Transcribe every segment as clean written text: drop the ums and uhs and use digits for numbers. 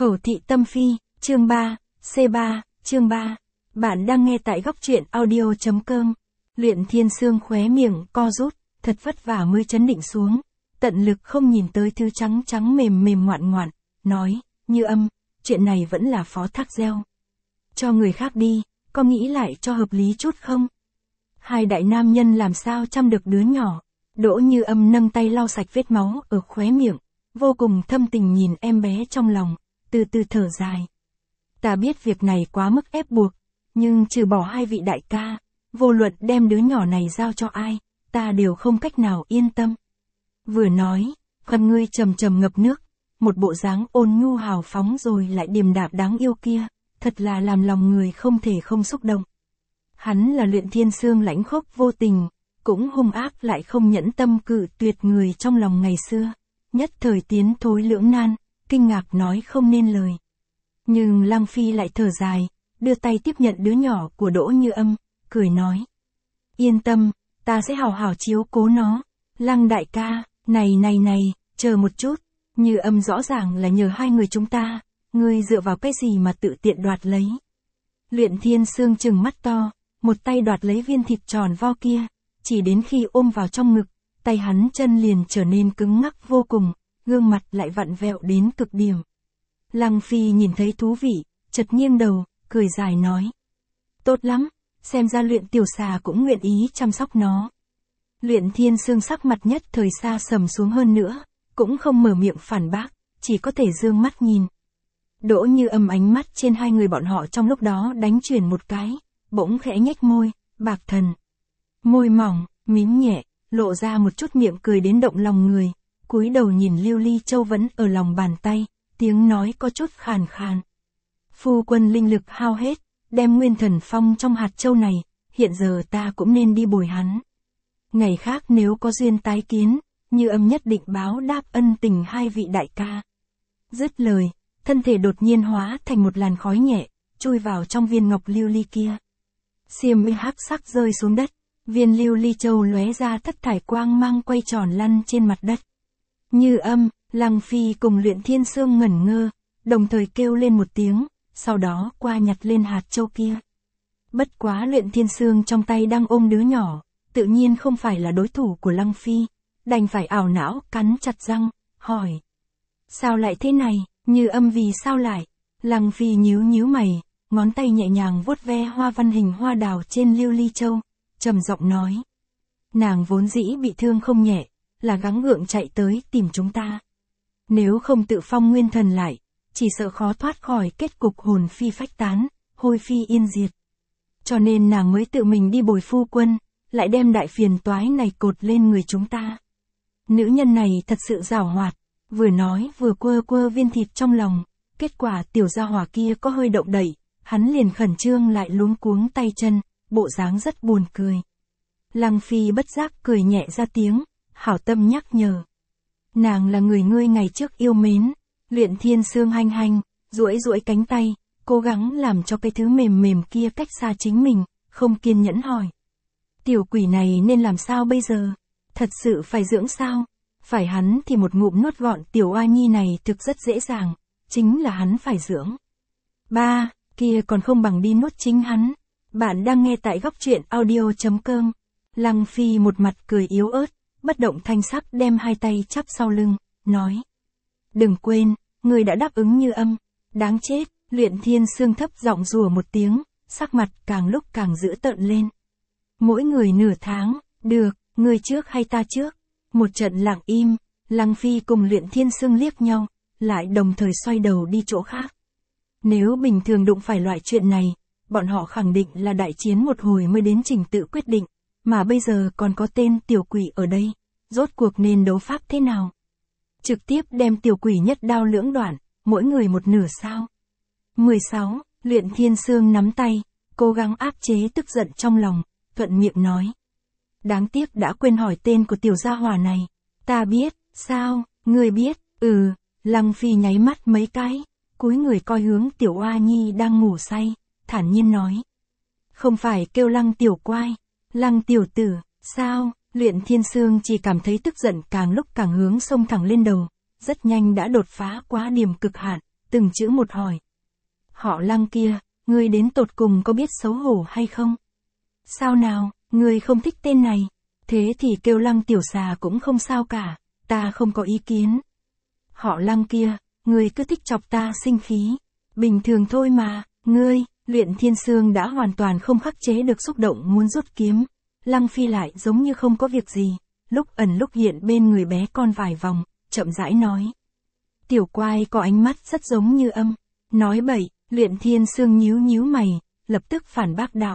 Khẩu thị tâm phi, chương 3, C3, chương 3. Bạn đang nghe tại góc truyện audio.com. Luyện Thiên Sương khóe miệng co rút, thật vất vả mới trấn định xuống, tận lực không nhìn tới thứ trắng trắng mềm mềm ngoạn ngoạn, nói, Như Âm, chuyện này vẫn là phó thác gieo. Cho người khác đi, có nghĩ lại cho hợp lý chút không? Hai đại nam nhân làm sao chăm được đứa nhỏ? Đỗ Như Âm nâng tay lau sạch vết máu ở khóe miệng, vô cùng thâm tình nhìn em bé trong lòng, từ từ thở dài. Ta biết việc này quá mức ép buộc, nhưng trừ bỏ hai vị đại ca, vô luận đem đứa nhỏ này giao cho ai, ta đều không cách nào yên tâm. Vừa nói, con ngươi trầm trầm ngập nước, một bộ dáng ôn nhu hào phóng rồi lại điềm đạm đáng yêu kia, thật là làm lòng người không thể không xúc động. Hắn là Luyện Thiên Sương lãnh khốc vô tình, cũng hung ác lại không nhẫn tâm cự tuyệt người trong lòng ngày xưa, nhất thời tiến thối lưỡng nan, kinh ngạc nói không nên lời. Nhưng Lăng Phi lại thở dài, đưa tay tiếp nhận đứa nhỏ của Đỗ Như Âm, cười nói. Yên tâm, ta sẽ hào hào chiếu cố nó. Lăng đại ca, này, chờ một chút, Như Âm rõ ràng là nhờ hai người chúng ta, ngươi dựa vào cái gì mà tự tiện đoạt lấy. Luyện Thiên Sương trừng mắt to, một tay đoạt lấy viên thịt tròn vo kia, chỉ đến khi ôm vào trong ngực, tay hắn chân liền trở nên cứng ngắc vô cùng, gương mặt lại vặn vẹo đến cực điểm. Lăng Phi nhìn thấy thú vị, chợt nghiêng đầu, cười dài nói. Tốt lắm, xem ra Luyện tiểu xà cũng nguyện ý chăm sóc nó. Luyện Thiên Sương sắc mặt nhất thời xa sầm xuống hơn nữa, cũng không mở miệng phản bác, chỉ có thể dương mắt nhìn. Đỗ Như Âm ánh mắt trên hai người bọn họ trong lúc đó đánh chuyển một cái, bỗng khẽ nhếch môi, bạc thần. Môi mỏng, mím nhẹ, lộ ra một chút miệng cười đến động lòng người, cúi đầu nhìn Lưu Ly Châu vẫn ở lòng bàn tay, tiếng nói có chút khàn khàn. Phu quân linh lực hao hết, đem nguyên thần phong trong hạt châu này, hiện giờ ta cũng nên đi bồi hắn. Ngày khác nếu có duyên tái kiến, Như Âm nhất định báo đáp ân tình hai vị đại ca. Dứt lời, thân thể đột nhiên hóa thành một làn khói nhẹ, chui vào trong viên ngọc lưu ly kia. Xiêm y hắc sắc rơi xuống đất, viên lưu ly châu lóe ra thất thải quang mang quay tròn lăn trên mặt đất. Như Âm, Lăng Phi cùng Luyện Thiên Sương ngẩn ngơ, đồng thời kêu lên một tiếng, sau đó qua nhặt lên hạt châu kia. Bất quá Luyện Thiên Sương trong tay đang ôm đứa nhỏ, tự nhiên không phải là đối thủ của Lăng Phi, đành phải ảo não cắn chặt răng, hỏi. Sao lại thế này, Như Âm vì sao lại? Lăng Phi nhíu mày, ngón tay nhẹ nhàng vuốt ve hoa văn hình hoa đào trên lưu ly châu, trầm giọng nói. Nàng vốn dĩ bị thương không nhẹ, là gắng gượng chạy tới tìm chúng ta. Nếu không tự phong nguyên thần lại, chỉ sợ khó thoát khỏi kết cục hồn phi phách tán, hôi phi yên diệt. Cho nên nàng mới tự mình đi bồi phu quân, lại đem đại phiền toái này cột lên người chúng ta. Nữ nhân này thật sự giảo hoạt, vừa nói vừa quơ viên thịt trong lòng, kết quả tiểu gia hỏa kia có hơi động đậy, hắn liền khẩn trương lại luống cuống tay chân, bộ dáng rất buồn cười. Lăng Phi bất giác cười nhẹ ra tiếng, hảo tâm nhắc nhở. Nàng là người ngươi ngày trước yêu mến. Luyện Thiên Sương hanh, duỗi cánh tay, cố gắng làm cho cái thứ mềm kia cách xa chính mình, không kiên nhẫn hỏi. Tiểu quỷ này nên làm sao bây giờ? Thật sự phải dưỡng sao? Phải hắn thì một ngụm nuốt gọn tiểu oa nhi này thực rất dễ dàng, chính là hắn phải dưỡng. Ba, kia còn không bằng đi nuốt chính hắn. Bạn đang nghe tại góc truyện audio.com. Lăng Phi một mặt cười yếu ớt, bất động thanh sắc đem hai tay chắp sau lưng, nói. Đừng quên, người đã đáp ứng Như Âm. Đáng chết, Luyện Thiên Sương thấp giọng rủa một tiếng, sắc mặt càng lúc càng dữ tợn lên. Mỗi người nửa tháng, được, người trước hay ta trước? Một trận lặng im, Lăng Phi cùng Luyện Thiên Sương liếc nhau, lại đồng thời xoay đầu đi chỗ khác. Nếu bình thường đụng phải loại chuyện này, bọn họ khẳng định là đại chiến một hồi mới đến trình tự quyết định, mà bây giờ còn có tên tiểu quỷ ở đây, rốt cuộc nên đấu pháp thế nào? Trực tiếp đem tiểu quỷ nhất đao lưỡng đoạn, mỗi người một nửa sao? 16. Luyện Thiên Sương nắm tay, cố gắng áp chế tức giận trong lòng, thuận miệng nói. Đáng tiếc đã quên hỏi tên của tiểu gia hỏa này. Ta biết, sao, ngươi biết, Lăng Phi nháy mắt mấy cái, cúi người coi hướng tiểu oa nhi đang ngủ say, thản nhiên nói. Không phải kêu Lăng tiểu quai, Lăng tiểu tử, sao? Luyện Thiên Sương chỉ cảm thấy tức giận càng lúc càng hướng xông thẳng lên đầu, rất nhanh đã đột phá quá điểm cực hạn, từng chữ một hỏi. Họ Lăng kia, ngươi đến tột cùng có biết xấu hổ hay không? Sao nào, ngươi không thích tên này? Thế thì kêu Lăng tiểu xà cũng không sao cả, ta không có ý kiến. Họ Lăng kia, ngươi cứ thích chọc ta sinh khí. Bình thường thôi mà, ngươi, Luyện Thiên Sương đã hoàn toàn không khắc chế được xúc động muốn rút kiếm. Lăng Phi lại giống như không có việc gì, lúc ẩn lúc hiện bên người bé con vài vòng, chậm rãi nói. Tiểu quai có ánh mắt rất giống như âm. Nói bậy, Luyện Thiên Sương nhíu nhíu mày, lập tức phản bác đạo.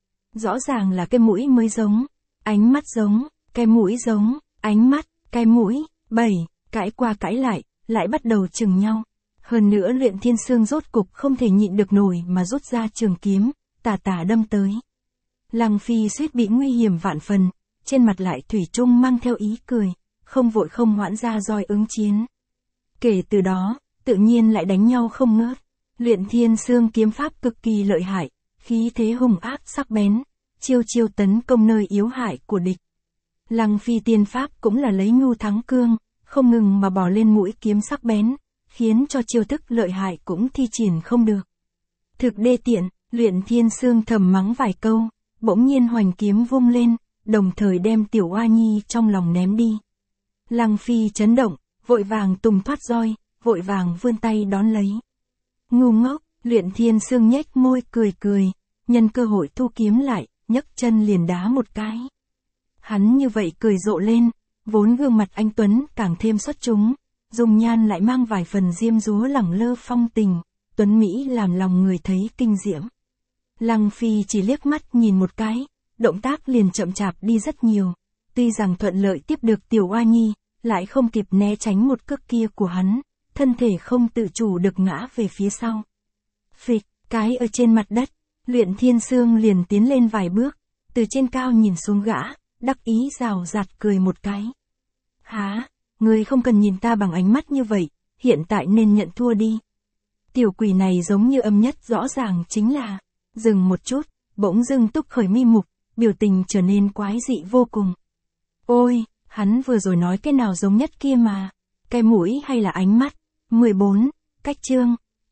Rõ ràng là cái mũi mới giống, ánh mắt giống, cái mũi giống, ánh mắt, cái mũi, cãi qua cãi lại bắt đầu chừng nhau. Hơn nữa Luyện Thiên Sương rốt cục không thể nhịn được nổi mà rút ra trường kiếm, tà tà đâm tới. Lăng Phi suýt bị nguy hiểm vạn phần, trên mặt lại thủy chung mang theo ý cười, không vội không hoãn ra roi ứng chiến. Kể từ đó, tự nhiên lại đánh nhau không ngớt. Luyện Thiên Sương kiếm pháp cực kỳ lợi hại, khí thế hung ác sắc bén, chiêu chiêu tấn công nơi yếu hại của địch. Lăng Phi tiên pháp cũng là lấy nhu thắng cương, không ngừng mà bỏ lên mũi kiếm sắc bén, khiến cho chiêu thức lợi hại cũng thi triển không được. Thực đê tiện, Luyện Thiên Sương thầm mắng vài câu, bỗng nhiên hoành kiếm vung lên, đồng thời đem tiểu oa nhi trong lòng ném đi. Lăng Phi chấn động, vội vàng tung thoát roi, vội vàng vươn tay đón lấy. Ngu ngốc, Luyện Thiên Sương nhếch môi cười, nhân cơ hội thu kiếm lại, nhấc chân liền đá một cái. Hắn như vậy cười rộ lên, vốn gương mặt anh tuấn càng thêm xuất chúng, dung nhan lại mang vài phần diêm dúa lẳng lơ phong tình, tuấn mỹ làm lòng người thấy kinh diễm. Lăng Phi chỉ liếc mắt nhìn một cái, động tác liền chậm chạp đi rất nhiều, tuy rằng thuận lợi tiếp được tiểu oa nhi, lại không kịp né tránh một cước kia của hắn, thân thể không tự chủ được ngã về phía sau. Phịch, cái ở trên mặt đất, Luyện Thiên Sương liền tiến lên vài bước, từ trên cao nhìn xuống gã, đắc ý rào rạt cười một cái. Hả, ngươi không cần nhìn ta bằng ánh mắt như vậy, hiện tại nên nhận thua đi. Tiểu quỷ này giống như âm nhất rõ ràng chính là, dừng một chút, bỗng dưng túc khởi mi mục, biểu tình trở nên quái dị vô cùng. Ôi, hắn vừa rồi nói cái nào giống nhất kia mà, cái mũi hay là ánh mắt? 14, cách chương.